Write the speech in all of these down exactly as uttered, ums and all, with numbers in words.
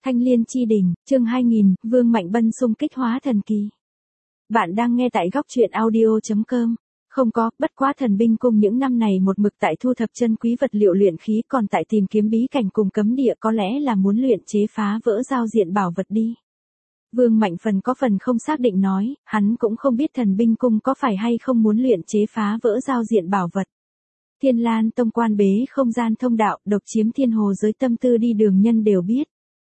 Thanh Liên Chi Đỉnh, chương hai nghìn, Vương Mạnh Bân xung kích hóa thần kỳ. Bạn đang nghe tại góc truyện audio.com. Không có, bất quá Thần Binh Cung những năm này một mực tại thu thập chân quý vật liệu luyện khí, còn tại tìm kiếm bí cảnh cùng cấm địa, có lẽ là muốn luyện chế phá vỡ giao diện bảo vật đi. Vương Mạnh Phần có phần không xác định nói, hắn cũng không biết Thần Binh Cung có phải hay không muốn luyện chế phá vỡ giao diện bảo vật. Thiên Lan Tông quan bế không gian thông đạo, độc chiếm thiên hồ giới tâm tư đi đường nhân đều biết.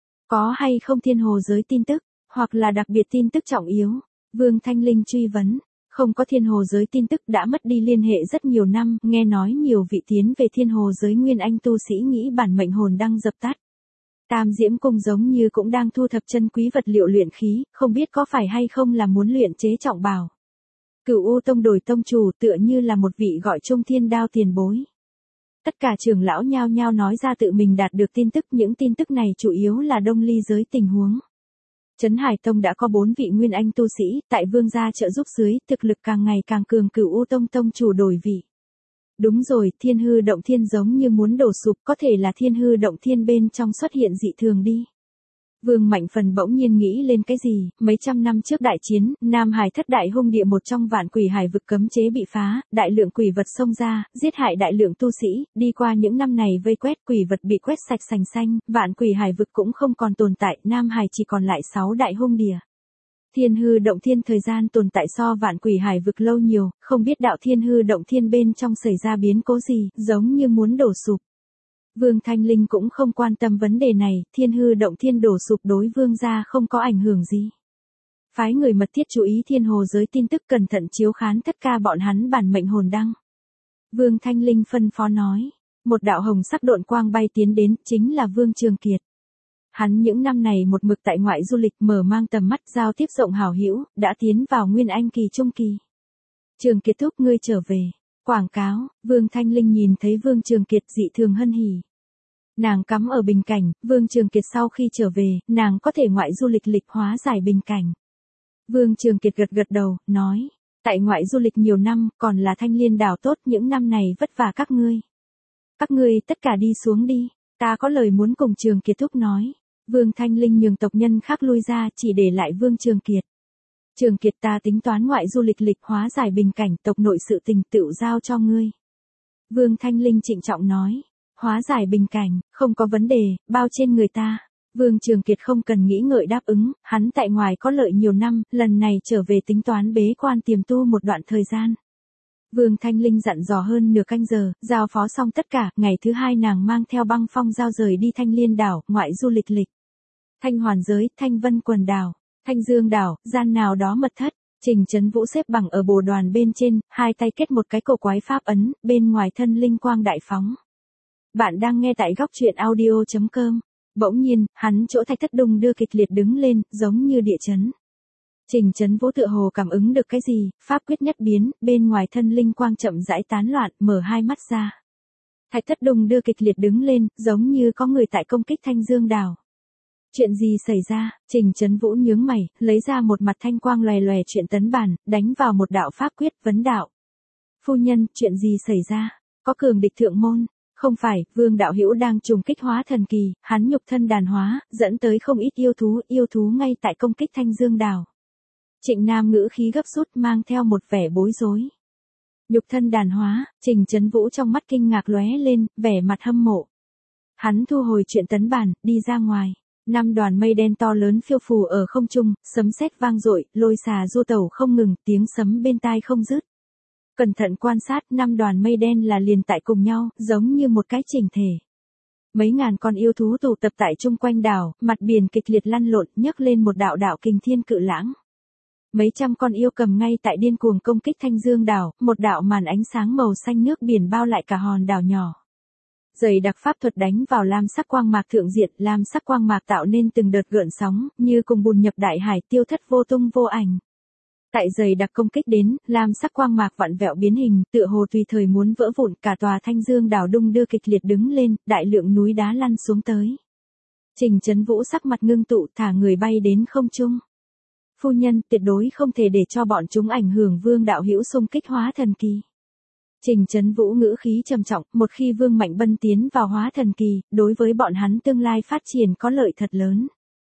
Có hay không thiên hồ giới tin tức, hoặc là đặc biệt tin tức trọng yếu? Vương Thanh Linh truy vấn. Không có thiên hồ giới tin tức, đã mất đi liên hệ rất nhiều năm, nghe nói nhiều vị tiến về thiên hồ giới nguyên anh tu sĩ nghĩ bản mệnh hồn đang dập tắt. Tam Diễm Cung giống như cũng đang thu thập chân quý vật liệu luyện khí, không biết có phải hay không là muốn luyện chế trọng bảo. Cửu U Tông đổi tông chủ tựa như là một vị gọi Trung Thiên Đao tiền bối. Tất cả trưởng lão nhao nhao nói ra tự mình đạt được tin tức, những tin tức này chủ yếu là Đông Ly giới tình huống. Trấn Hải Tông đã có bốn vị nguyên anh tu sĩ, tại vương gia trợ giúp dưới, thực lực càng ngày càng cường, Cửu U Tông tông chủ đổi vị. Đúng rồi, Thiên Hư Động Thiên giống như muốn đổ sụp, có thể là Thiên Hư Động Thiên bên trong xuất hiện dị thường đi. Vương Mạnh Phần bỗng nhiên nghĩ lên cái gì, mấy trăm năm trước đại chiến, Nam Hải thất đại hung địa một trong vạn quỷ hải vực cấm chế bị phá, đại lượng quỷ vật xông ra, giết hại đại lượng tu sĩ, đi qua những năm này vây quét quỷ vật bị quét sạch sành xanh, vạn quỷ hải vực cũng không còn tồn tại, Nam Hải chỉ còn lại sáu đại hung địa. Thiên Hư Động Thiên thời gian tồn tại so vạn quỷ hải vực lâu nhiều, không biết đạo Thiên Hư Động Thiên bên trong xảy ra biến cố gì, giống như muốn đổ sụp. Vương Thanh Linh cũng không quan tâm vấn đề này, Thiên Hư Động Thiên đổ sụp đối vương gia không có ảnh hưởng gì. Phái người mật thiết chú ý thiên hồ giới tin tức, cẩn thận chiếu khán tất cả bọn hắn bản mệnh hồn đăng. Vương Thanh Linh phân phó nói, một đạo hồng sắc độn quang bay tiến đến, chính là Vương Trường Kiệt. Hắn những năm này một mực tại ngoại du lịch, mở mang tầm mắt, giao tiếp rộng hảo hữu, đã tiến vào nguyên anh kỳ trung kỳ. Trường Kiệt thúc ngươi trở về. Quảng cáo, Vương Thanh Linh nhìn thấy Vương Trường Kiệt dị thường hân hỉ. Nàng cắm ở bình cảnh, Vương Trường Kiệt sau khi trở về, nàng có thể ngoại du lịch lịch hóa giải bình cảnh. Vương Trường Kiệt gật gật đầu, nói, tại ngoại du lịch nhiều năm, còn là Thanh Liên đảo tốt, những năm này vất vả các ngươi. Các ngươi tất cả đi xuống đi, ta có lời muốn cùng Trường Kiệt thúc nói. Vương Thanh Linh nhường tộc nhân khác lui ra, chỉ để lại Vương Trường Kiệt. Trường Kiệt, ta tính toán ngoại du lịch lịch hóa giải bình cảnh, tộc nội sự tình tựu giao cho ngươi. Vương Thanh Linh trịnh trọng nói, hóa giải bình cảnh, không có vấn đề, bao trên người ta. Vương Trường Kiệt không cần nghĩ ngợi đáp ứng, hắn tại ngoài có lợi nhiều năm, lần này trở về tính toán bế quan tiềm tu một đoạn thời gian. Vương Thanh Linh dặn dò hơn nửa canh giờ, giao phó xong tất cả, ngày thứ hai nàng mang theo Băng Phong Giao rời đi Thanh Liên đảo, ngoại du lịch lịch. Thanh Hoàn giới, Thanh Vân quần đảo. Thanh Dương đảo, gian nào đó mật thất, Trình Chấn Vũ xếp bằng ở bồ đoàn bên trên, hai tay kết một cái cổ quái pháp ấn, bên ngoài thân linh quang đại phóng. Bạn đang nghe tại góc truyện audio.com. Bỗng nhiên, hắn chỗ thạch thất đung đưa kịch liệt đứng lên, giống như địa chấn. Trình Chấn Vũ tựa hồ cảm ứng được cái gì, pháp quyết nhất biến, bên ngoài thân linh quang chậm rãi tán loạn, mở hai mắt ra. Thạch thất đung đưa kịch liệt đứng lên, giống như có người tại công kích Thanh Dương đảo. Chuyện gì xảy ra? Trình Chấn Vũ nhướng mày, lấy ra một mặt thanh quang lòe lòe chuyện tấn bàn, đánh vào một đạo pháp quyết vấn đạo. Phu nhân, chuyện gì xảy ra? Có cường địch thượng môn? Không phải, Vương đạo hữu đang trùng kích hóa thần kỳ, hắn nhục thân đàn hóa, dẫn tới không ít yêu thú, yêu thú ngay tại công kích Thanh Dương đảo. Trịnh Nam ngữ khí gấp rút mang theo một vẻ bối rối. Nhục thân đàn hóa, Trình Chấn Vũ trong mắt kinh ngạc lóe lên, vẻ mặt hâm mộ. Hắn thu hồi chuyện tấn bàn, đi ra ngoài. Năm đoàn mây đen to lớn phiêu phù ở không trung, sấm sét vang dội, lôi xà du tẩu không ngừng, tiếng sấm bên tai không dứt. Cẩn thận quan sát, năm đoàn mây đen là liền tại cùng nhau, giống như một cái chỉnh thể. Mấy ngàn con yêu thú tụ tập tại chung quanh đảo, mặt biển kịch liệt lăn lộn, nhấc lên một đạo đạo kình thiên cự lãng. Mấy trăm con yêu cầm ngay tại điên cuồng công kích Thanh Dương đảo, một đạo màn ánh sáng màu xanh nước biển bao lại cả hòn đảo nhỏ. Dày đặc pháp thuật đánh vào lam sắc quang mạc thượng diện, lam sắc quang mạc tạo nên từng đợt gợn sóng, như cùng bùn nhập đại hải, tiêu thất vô tung vô ảnh. Tại dày đặc công kích đến, lam sắc quang mạc vặn vẹo biến hình, tựa hồ tùy thời muốn vỡ vụn, cả tòa Thanh Dương đảo đung đưa kịch liệt đứng lên, đại lượng núi đá lăn xuống tới. Trình Chấn Vũ sắc mặt ngưng tụ, thả người bay đến không trung. Phu nhân, tuyệt đối không thể để cho bọn chúng ảnh hưởng Vương đạo hữu xung kích hóa thần kỳ. Trình Chấn Vũ ngữ khí trầm trọng, một khi Vương Mạnh Bân tiến vào hóa thần kỳ, đối với bọn hắn tương lai phát triển có lợi thật lớn.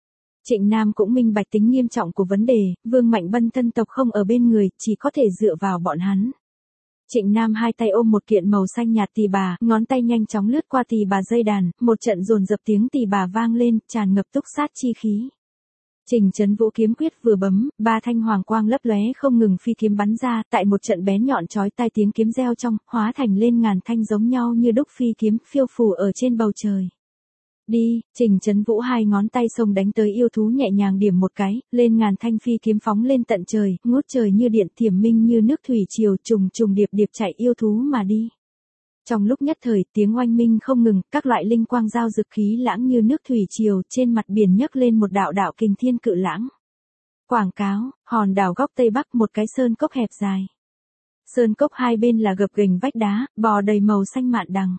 Trịnh Nam cũng minh bạch tính nghiêm trọng của vấn đề, Vương Mạnh Bân thân tộc không ở bên người, chỉ có thể dựa vào bọn hắn. Trịnh Nam hai tay ôm một kiện màu xanh nhạt tỳ bà, ngón tay nhanh chóng lướt qua tỳ bà dây đàn, một trận dồn dập tiếng tỳ bà vang lên, tràn ngập túc sát chi khí. Trình Chấn Vũ kiếm quyết vừa bấm, ba thanh hoàng quang lấp lóe không ngừng phi kiếm bắn ra, tại một trận bén nhọn chói tai tiếng kiếm reo trong, hóa thành lên ngàn thanh giống nhau như đúc phi kiếm, phiêu phù ở trên bầu trời. Đi, Trình Chấn Vũ hai ngón tay xông đánh tới yêu thú nhẹ nhàng điểm một cái, lên ngàn thanh phi kiếm phóng lên tận trời, ngút trời như điện, thiểm minh như nước thủy triều, trùng trùng điệp điệp chạy yêu thú mà đi. Trong lúc nhất thời, tiếng oanh minh không ngừng, các loại linh quang giao dực khí lãng như nước thủy triều, trên mặt biển nhấc lên một đạo đạo kình thiên cự lãng. Quảng cáo, hòn đảo góc tây bắc một cái sơn cốc hẹp dài. Sơn cốc hai bên là gập ghềnh vách đá, bò đầy màu xanh mạn đằng.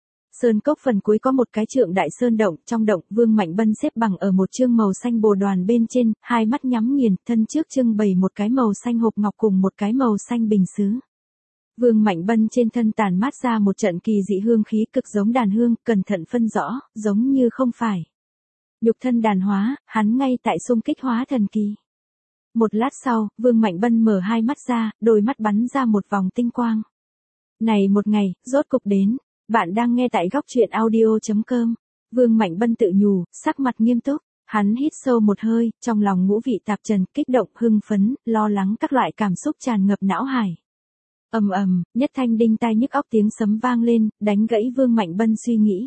Sơn cốc phần cuối có một cái trượng đại sơn động, trong động Vương Mạnh Bân xếp bằng ở một chương màu xanh bồ đoàn bên trên, hai mắt nhắm nghiền, thân trước trưng bày một cái màu xanh hộp ngọc cùng một cái màu xanh bình sứ. Vương Mạnh Bân trên thân tản mát ra một trận kỳ dị hương khí cực giống đàn hương, cẩn thận phân rõ, giống như không phải. Nhục thân đàn hóa, hắn ngay tại xung kích hóa thần kỳ. Một lát sau, Vương Mạnh Bân mở hai mắt ra, đôi mắt bắn ra một vòng tinh quang. Này một ngày, rốt cục đến. Bạn đang nghe tại góc truyện audio chấm com. Vương Mạnh Bân tự nhủ, sắc mặt nghiêm túc. Hắn hít sâu một hơi, trong lòng ngũ vị tạp trần, kích động, hưng phấn, lo lắng các loại cảm xúc tràn ngập não hải. Ầm ầm, nhất thanh đinh tai nhức óc tiếng sấm vang lên, đánh gãy Vương Mạnh Bân suy nghĩ.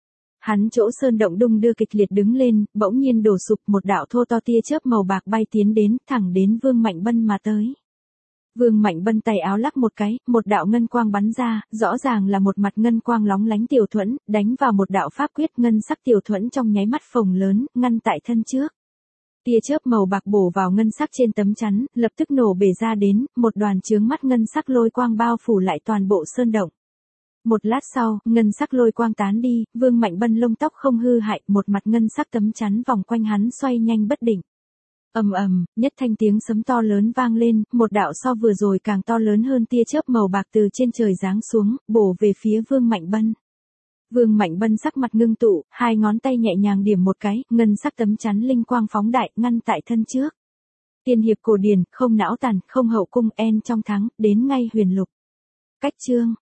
Hắn chỗ sơn động đung đưa kịch liệt đứng lên, bỗng nhiên đổ sụp, một đạo thô to tia chớp màu bạc bay tiến đến, thẳng đến Vương Mạnh Bân mà tới. Vương Mạnh Bân tay áo lắc một cái, một đạo ngân quang bắn ra, rõ ràng là một mặt ngân quang lóng lánh tiểu thuẫn, đánh vào một đạo pháp quyết ngân sắc tiểu thuẫn trong nháy mắt phồng lớn, ngăn tại thân trước. Tia chớp màu bạc bổ vào ngân sắc trên tấm chắn, lập tức nổ bể ra đến, một đoàn chướng mắt ngân sắc lôi quang bao phủ lại toàn bộ sơn động. Một lát sau, ngân sắc lôi quang tán đi, Vương Mạnh Bân lông tóc không hư hại, một mặt ngân sắc tấm chắn vòng quanh hắn xoay nhanh bất định. Ầm ầm, nhất thanh tiếng sấm to lớn vang lên, một đạo so vừa rồi càng to lớn hơn tia chớp màu bạc từ trên trời giáng xuống, bổ về phía Vương Mạnh Bân. Vương Mạnh Bân sắc mặt ngưng tụ, hai ngón tay nhẹ nhàng điểm một cái, ngân sắc tấm chắn linh quang phóng đại, ngăn tại thân trước. Tiên hiệp cổ điển, không não tàn, không hậu cung, en trong thắng, đến ngay huyền lục. Cách chương.